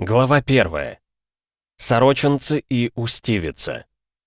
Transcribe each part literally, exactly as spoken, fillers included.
Глава первая. Сорочинцы и Устивица.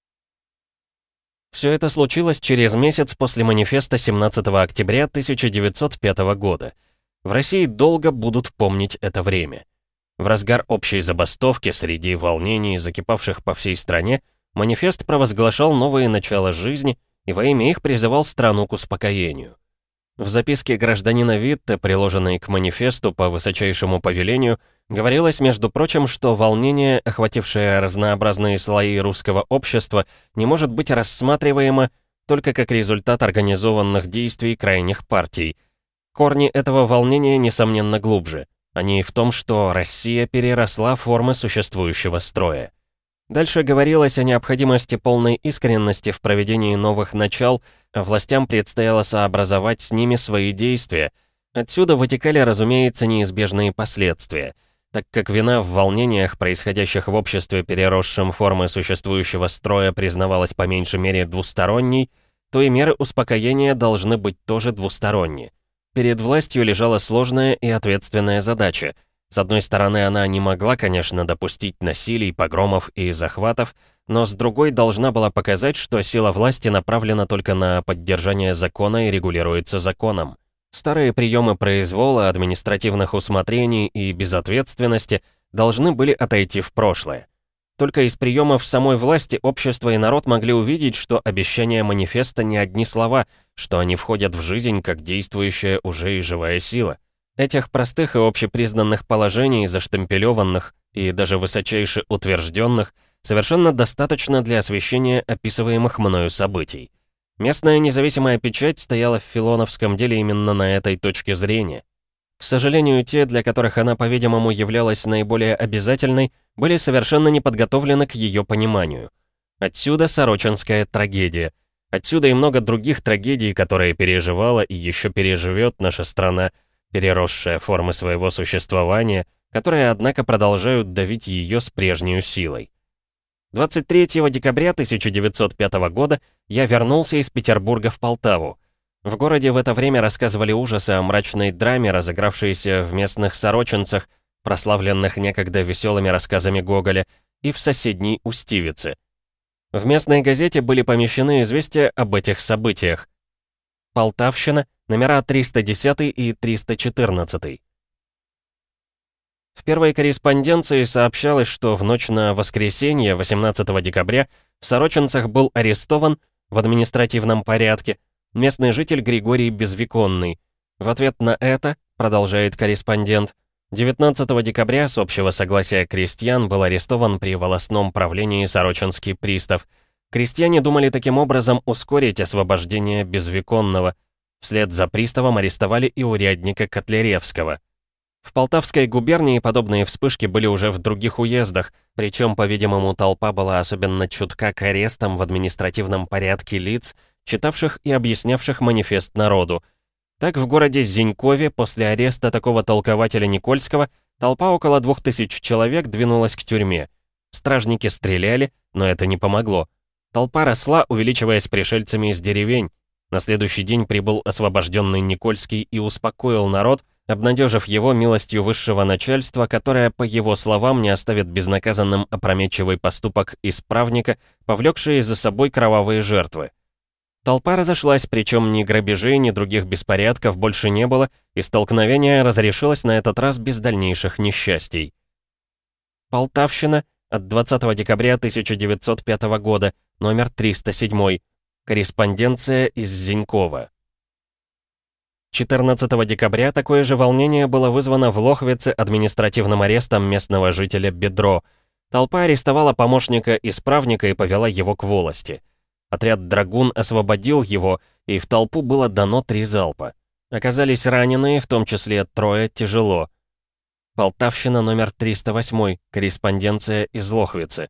Все это случилось через месяц после манифеста семнадцатого октября тысяча девятьсот пятого года. В России долго будут помнить это время. В разгар общей забастовки среди волнений, закипавших по всей стране, манифест провозглашал новые начала жизни и во имя их призывал страну к успокоению. В записке гражданина Витте, приложенной к манифесту по высочайшему повелению, говорилось, между прочим, что волнение, охватившее разнообразные слои русского общества, не может быть рассматриваемо только как результат организованных действий крайних партий. Корни этого волнения, несомненно, глубже. Они в том, что Россия переросла формы существующего строя. Дальше говорилось о необходимости полной искренности в проведении новых начал, а властям предстояло сообразовать с ними свои действия. Отсюда вытекали, разумеется, неизбежные последствия. Так как вина в волнениях, происходящих в обществе, переросшем формы существующего строя, признавалась по меньшей мере двусторонней, то и меры успокоения должны быть тоже двусторонние. Перед властью лежала сложная и ответственная задача. С одной стороны, она не могла, конечно, допустить насилий, погромов и захватов, но с другой должна была показать, что сила власти направлена только на поддержание закона и регулируется законом. Старые приемы произвола, административных усмотрений и безответственности должны были отойти в прошлое. Только из приемов самой власти общество и народ могли увидеть, что обещания манифеста не одни слова, что они входят в жизнь как действующая уже и живая сила. Этих простых и общепризнанных положений, заштемпелеванных и даже высочайше утвержденных, совершенно достаточно для освещения описываемых мною событий. Местная независимая печать стояла в филоновском деле именно на этой точке зрения. К сожалению, те, для которых она, по-видимому, являлась наиболее обязательной, были совершенно не подготовлены к ее пониманию. Отсюда сорочинская трагедия. Отсюда и много других трагедий, которые переживала и еще переживет наша страна, переросшая формы своего существования, которые, однако, продолжают давить ее с прежней силой. двадцать третьего декабря тысяча девятьсот пятого года я вернулся из Петербурга в Полтаву. В городе в это время рассказывали ужасы о мрачной драме, разыгравшейся в местных сорочинцах, прославленных некогда веселыми рассказами Гоголя, и в соседней Устивице. В местной газете были помещены известия об этих событиях. Полтавщина, номера триста десять и триста четырнадцать. В первой корреспонденции сообщалось, что в ночь на воскресенье, восемнадцатого декабря, в Сорочинцах был арестован в административном порядке местный житель Григорий Безвеконный. В ответ на это, продолжает корреспондент, девятнадцатого декабря с общего согласия крестьян был арестован при волостном правлении сорочинский пристав. Крестьяне думали таким образом ускорить освобождение Безвеконного. Вслед за приставом арестовали и урядника Котляревского. В Полтавской губернии подобные вспышки были уже в других уездах, причем, по-видимому, толпа была особенно чутка к арестам в административном порядке лиц, читавших и объяснявших манифест народу. Так в городе Зинькове после ареста такого толкователя Никольского толпа около двух тысяч человек двинулась к тюрьме. Стражники стреляли, но это не помогло. Толпа росла, увеличиваясь пришельцами из деревень. На следующий день прибыл освобожденный Никольский и успокоил народ, обнадежив его милостью высшего начальства, которое, по его словам, не оставит безнаказанным опрометчивый поступок исправника, повлекший за собой кровавые жертвы. Толпа разошлась, причем ни грабежей, ни других беспорядков больше не было, и столкновение разрешилось на этот раз без дальнейших несчастий. Полтавщина, от двадцатого декабря тысяча девятьсот пятого года, номер триста семь. Корреспонденция из Зинькова. четырнадцатого декабря такое же волнение было вызвано в Лохвице административным арестом местного жителя Бедро. Толпа арестовала помощника исправника и повела его к волости. Отряд «Драгун» освободил его, и в толпу было дано три залпа. Оказались раненые, в том числе трое тяжело. Полтавщина, номер триста восемь. Корреспонденция из Лохвицы.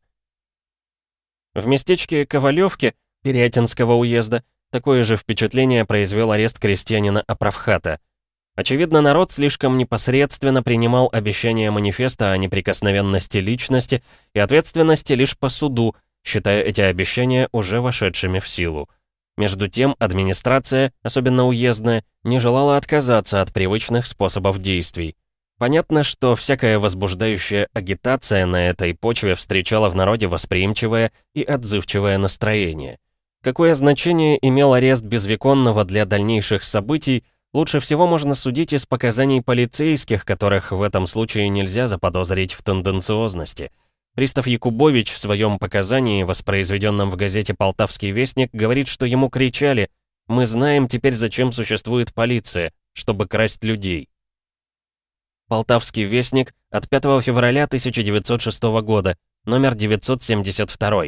В местечке Ковалевке Перятинского уезда такое же впечатление произвел арест крестьянина Апрафхата. Очевидно, народ слишком непосредственно принимал обещания манифеста о неприкосновенности личности и ответственности лишь по суду, считая эти обещания уже вошедшими в силу. Между тем, администрация, особенно уездная, не желала отказаться от привычных способов действий. Понятно, что всякая возбуждающая агитация на этой почве встречала в народе восприимчивое и отзывчивое настроение. Какое значение имел арест Безвеконного для дальнейших событий, лучше всего можно судить из показаний полицейских, которых в этом случае нельзя заподозрить в тенденциозности. Пристав Якубович в своем показании, воспроизведенном в газете «Полтавский вестник», говорит, что ему кричали: «Мы знаем теперь, зачем существует полиция, чтобы красть людей». «Полтавский вестник» от пятого февраля тысяча девятьсот шестого года, номер девятьсот семьдесят два.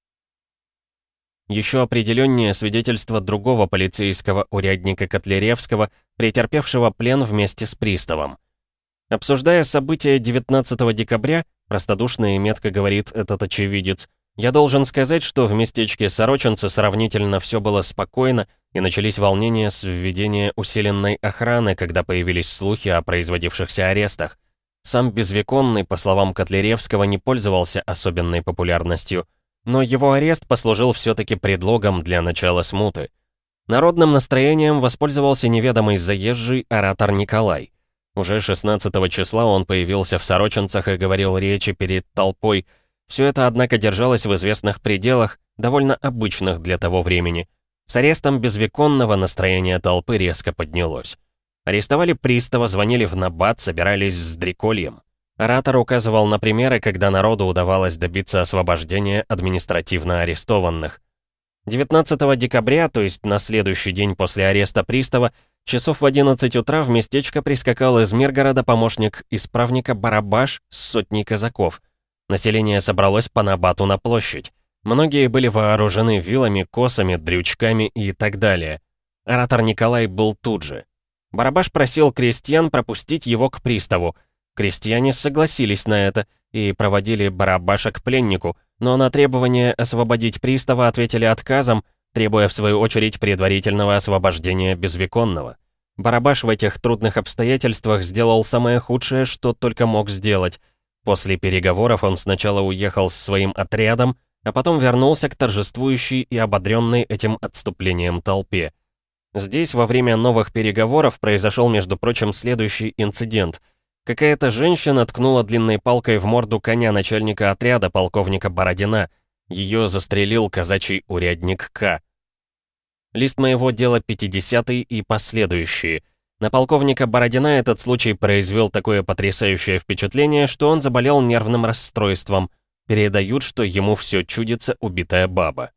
Еще определеннее свидетельство другого полицейского урядника Котляревского, претерпевшего плен вместе с приставом. Обсуждая события девятнадцатого декабря, простодушно и метко говорит этот очевидец, я должен сказать, что в местечке Сорочинцы сравнительно все было спокойно, и начались волнения с введения усиленной охраны, когда появились слухи о производившихся арестах. Сам Безвеконный, по словам Котляревского, не пользовался особенной популярностью, но его арест послужил все-таки предлогом для начала смуты. Народным настроением воспользовался неведомый заезжий оратор Николай. Уже шестнадцатого числа он появился в Сорочинцах и говорил речи перед толпой. Все это, однако, держалось в известных пределах, довольно обычных для того времени. С арестом Безвеконного настроение толпы резко поднялось. Арестовали пристава, звонили в набат, собирались с дрекольем. Оратор указывал на примеры, когда народу удавалось добиться освобождения административно арестованных. девятнадцатого декабря, то есть на следующий день после ареста пристава, часов в одиннадцать утра в местечко прискакал из Миргорода помощник исправника Барабаш с сотней казаков. Население собралось по набату на площадь. Многие были вооружены вилами, косами, дрючками и так далее. Оратор Николай был тут же. Барабаш просил крестьян пропустить его к приставу. Крестьяне согласились на это и проводили Барабаша к пленнику, но на требование освободить пристава ответили отказом, требуя в свою очередь предварительного освобождения Безвеконного. Барабаш в этих трудных обстоятельствах сделал самое худшее, что только мог сделать. После переговоров он сначала уехал с своим отрядом, а потом вернулся к торжествующей и ободренной этим отступлением толпе. Здесь во время новых переговоров произошел, между прочим, следующий инцидент. Какая-то женщина ткнула длинной палкой в морду коня начальника отряда, полковника Бородина. Ее застрелил казачий урядник К. Лист моего дела пятидесятый и последующие. На полковника Бородина этот случай произвел такое потрясающее впечатление, что он заболел нервным расстройством. Передают, что ему все чудится убитая баба.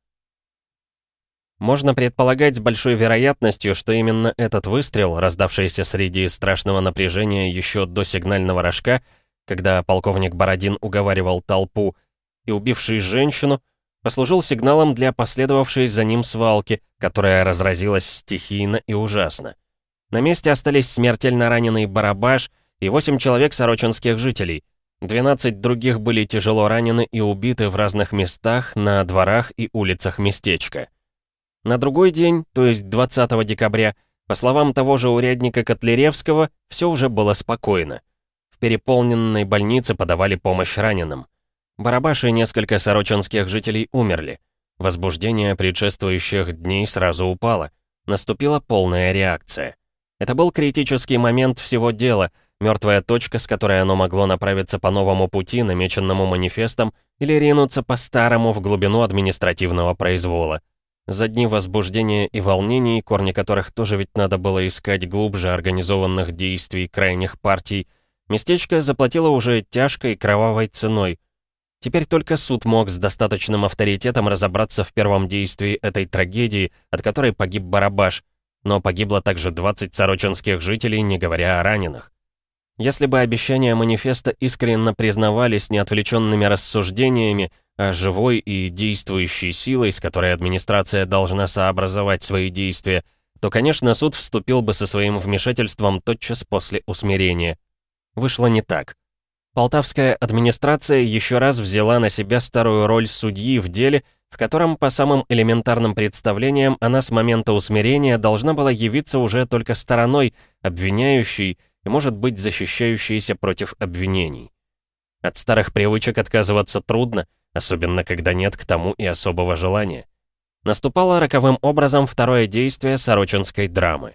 Можно предполагать с большой вероятностью, что именно этот выстрел, раздавшийся среди страшного напряжения еще до сигнального рожка, когда полковник Бородин уговаривал толпу, и убивший женщину, послужил сигналом для последовавшей за ним свалки, которая разразилась стихийно и ужасно. На месте остались смертельно раненый Барабаш и восемь человек сорочинских жителей. двенадцать других были тяжело ранены и убиты в разных местах, на дворах и улицах местечка. На другой день, то есть двадцатого декабря, по словам того же урядника Котляревского, все уже было спокойно. В переполненной больнице подавали помощь раненым. Барабаш и несколько сорочинских жителей умерли. Возбуждение предшествующих дней сразу упало. Наступила полная реакция. Это был критический момент всего дела, мертвая точка, с которой оно могло направиться по новому пути, намеченному манифестом, или ринуться по-старому в глубину административного произвола. За дни возбуждения и волнений, корни которых тоже ведь надо было искать глубже организованных действий крайних партий, местечко заплатило уже тяжкой кровавой ценой. Теперь только суд мог с достаточным авторитетом разобраться в первом действии этой трагедии, от которой погиб Барабаш, но погибло также двадцать сорочинских жителей, не говоря о раненых. Если бы обещания манифеста искренне признавались не отвлеченными рассуждениями, а живой и действующей силой, с которой администрация должна сообразовать свои действия, то, конечно, суд вступил бы со своим вмешательством тотчас после усмирения. Вышло не так. Полтавская администрация еще раз взяла на себя старую роль судьи в деле, в котором, по самым элементарным представлениям, она с момента усмирения должна была явиться уже только стороной, обвиняющей и, может быть, защищающейся против обвинений. От старых привычек отказываться трудно, особенно когда нет к тому и особого желания. Наступало роковым образом второе действие сорочинской драмы.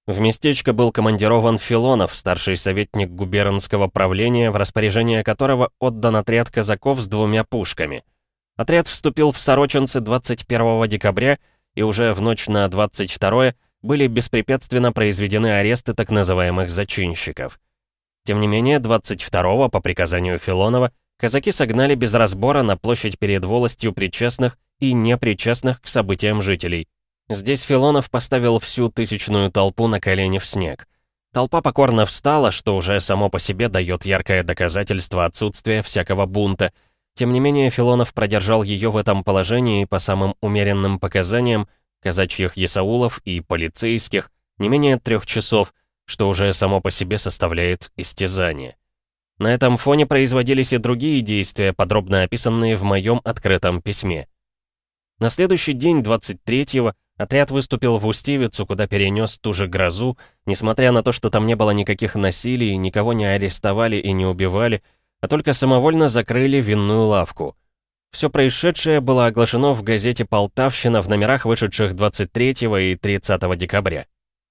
В местечко был командирован Филонов, старший советник губернского правления, в распоряжение которого отдан отряд казаков с двумя пушками. Отряд вступил в Сорочинцы двадцать первого декабря, и уже в ночь на двадцать второе были беспрепятственно произведены аресты так называемых зачинщиков. Тем не менее, двадцать второго, по приказанию Филонова, казаки согнали без разбора на площадь перед волостью причастных и непричастных к событиям жителей. Здесь Филонов поставил всю тысячную толпу на колени в снег. Толпа покорно встала, что уже само по себе дает яркое доказательство отсутствия всякого бунта. Тем не менее, Филонов продержал ее в этом положении по самым умеренным показаниям казачьих есаулов и полицейских не менее трех часов, что уже само по себе составляет истязание. На этом фоне производились и другие действия, подробно описанные в моем открытом письме. На следующий день, двадцать третьего, отряд выступил в Устьевицу, куда перенес ту же грозу, несмотря на то, что там не было никаких насилий, никого не арестовали и не убивали, а только самовольно закрыли винную лавку. Все происшедшее было оглашено в газете «Полтавщина» в номерах, вышедших двадцать третьего и тридцатого декабря.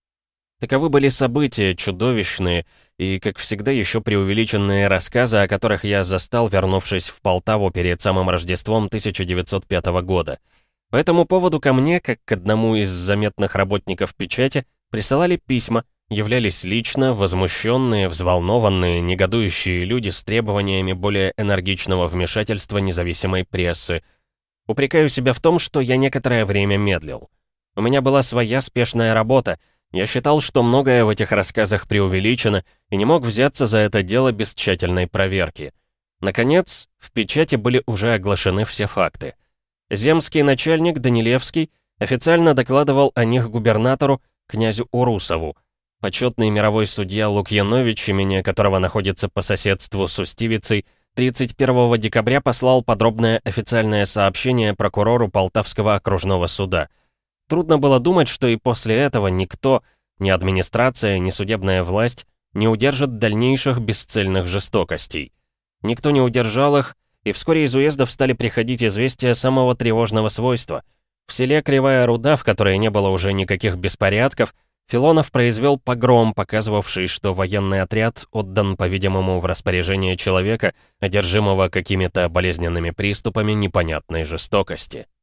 Таковы были события, чудовищные и, как всегда, еще преувеличенные рассказы, о которых я застал, вернувшись в Полтаву перед самым Рождеством тысяча девятьсот пятого года. По этому поводу ко мне, как к одному из заметных работников печати, присылали письма, являлись лично возмущенные, взволнованные, негодующие люди с требованиями более энергичного вмешательства независимой прессы. Упрекаю себя в том, что я некоторое время медлил. У меня была своя спешная работа. Я считал, что многое в этих рассказах преувеличено, и не мог взяться за это дело без тщательной проверки. Наконец, в печати были уже оглашены все факты. Земский начальник Данилевский официально докладывал о них губернатору, князю Урусову. Почетный мировой судья Лукьянович, имение которого находится по соседству с Устьевицей, тридцать первого декабря послал подробное официальное сообщение прокурору Полтавского окружного суда. Трудно было думать, что и после этого никто, ни администрация, ни судебная власть, не удержит дальнейших бесцельных жестокостей. Никто не удержал их, и вскоре из уездов стали приходить известия самого тревожного свойства. В селе Кривая Руда, в которой не было уже никаких беспорядков, Филонов произвел погром, показывавший, что военный отряд отдан, по-видимому, в распоряжение человека, одержимого какими-то болезненными приступами непонятной жестокости.